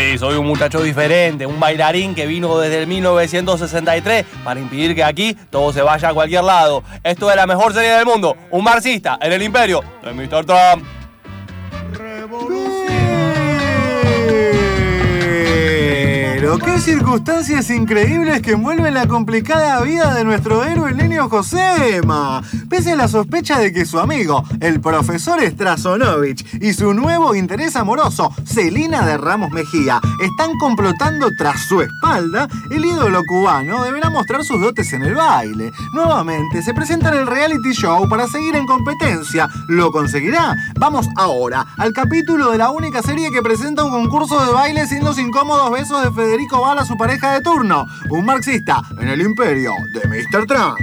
Sí, soy un muchacho diferente, un bailarín que vino desde el 1963 para impedir que aquí todo se vaya a cualquier lado. Esto es la mejor serie del mundo, un marxista en el imperio de Mr. Trump. Pero qué circunstancias increíbles que envuelven la complicada vida de nuestro héroe el niño Josema. Pese a la sospecha de que su amigo, el profesor Strasonovich, y su nuevo interés amoroso, Celina de Ramos Mejía, están complotando tras su espalda, el ídolo cubano deberá mostrar sus dotes en el baile. Nuevamente se presenta en el reality show para seguir en competencia. ¿Lo conseguirá? Vamos ahora al capítulo de la única serie que presenta un concurso de baile sin los incómodos besos de Federico Val a su pareja de turno, un marxista en el imperio de Mr. Trump.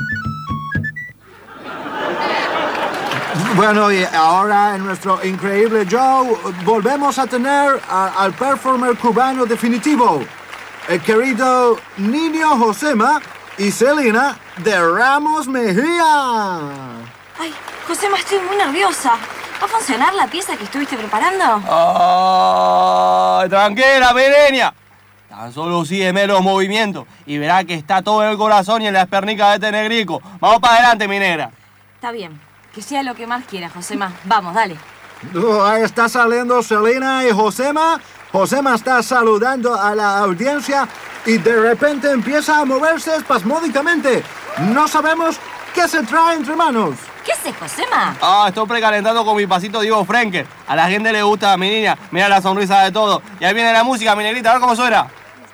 Bueno, y ahora en nuestro increíble show volvemos a tener al performer cubano definitivo, el querido niño Josema y Celina de Ramos Mejía. Ay, Josema, estoy muy nerviosa. ¿Va a funcionar la pieza que estuviste preparando? ¡Ay, tranquila, Pereña! Tan solo sígueme los movimientos y verá que está todo en el corazón y en las pernicas de este negrico. Vamos para adelante, mi negra. Está bien, que sea lo que más quieras, Josema. Vamos, dale. Ahí está saliendo Celina y Josema. Josema está saludando a la audiencia y de repente empieza a moverse espasmódicamente. No sabemos qué se trae entre manos. ¿Qué haces, Josema? Estoy precalentando con mi pasito Diego Frenkel. A la gente le gusta, mi niña. Mira la sonrisa de todo. Y ahí viene la música, mi negrita. A ver cómo suena.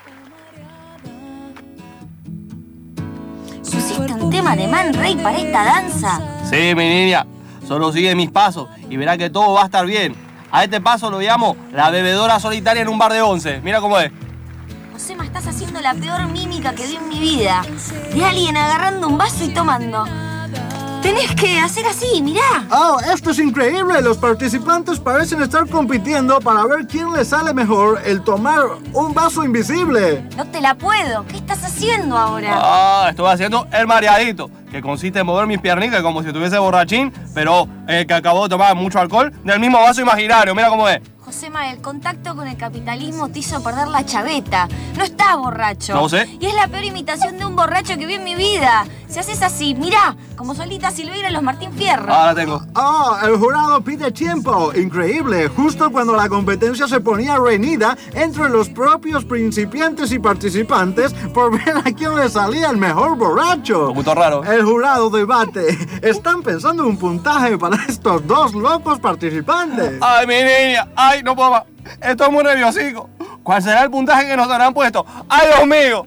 Pusiste un tema de Man Ray para esta danza. Sí, mi niña. Solo sigue mis pasos y verá que todo va a estar bien. A este paso lo llamo la bebedora solitaria en un bar de 11. Mira cómo es. Josema, estás haciendo la peor mímica que vi en mi vida. De alguien agarrando un vaso y tomando. Tenés que hacer así, mirá. ¡Oh, esto es increíble! Los participantes parecen estar compitiendo para ver quién le sale mejor el tomar un vaso invisible. No te la puedo. ¿Qué estás haciendo ahora? Estoy haciendo el mareadito, que consiste en mover mis piernitas como si estuviese borrachín, pero que acabó de tomar mucho alcohol del mismo vaso imaginario. Mira cómo es. Josema, el contacto con el capitalismo te hizo perder la chaveta. No estás borracho. No sé. Y es la peor imitación de un borracho que vi en mi vida. Si haces así, mirá, como Solita Silveira en los Martín Fierro. Ahora tengo. ¡Oh, el jurado pide tiempo! ¡Increíble! Justo cuando la competencia se ponía reñida entre los propios principiantes y participantes por ver a quién le salía el mejor borracho. Un poquito raro. El jurado debate. Están pensando un puntaje para estos dos locos participantes. ¡Ay, mi niña! ¡Ay, no puedo más! Estoy muy nerviosico. ¿Cuál será el puntaje que nos habrán puesto? ¡Ay, Dios mío!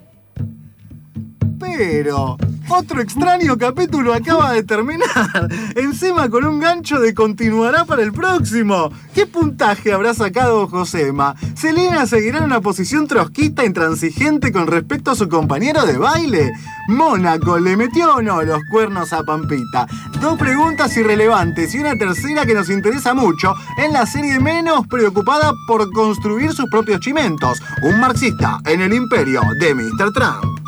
Pero otro extraño capítulo acaba de terminar. Encima con un gancho de continuará para el próximo. ¿Qué puntaje habrá sacado Josema? ¿Celina seguirá en una posición trotskista intransigente con respecto a su compañero de baile? ¿Mónaco le metió o no los cuernos a Pampita? Dos preguntas irrelevantes y una tercera que nos interesa mucho en la serie menos preocupada por construir sus propios chimentos. Un marxista en el imperio de Mr. Trump.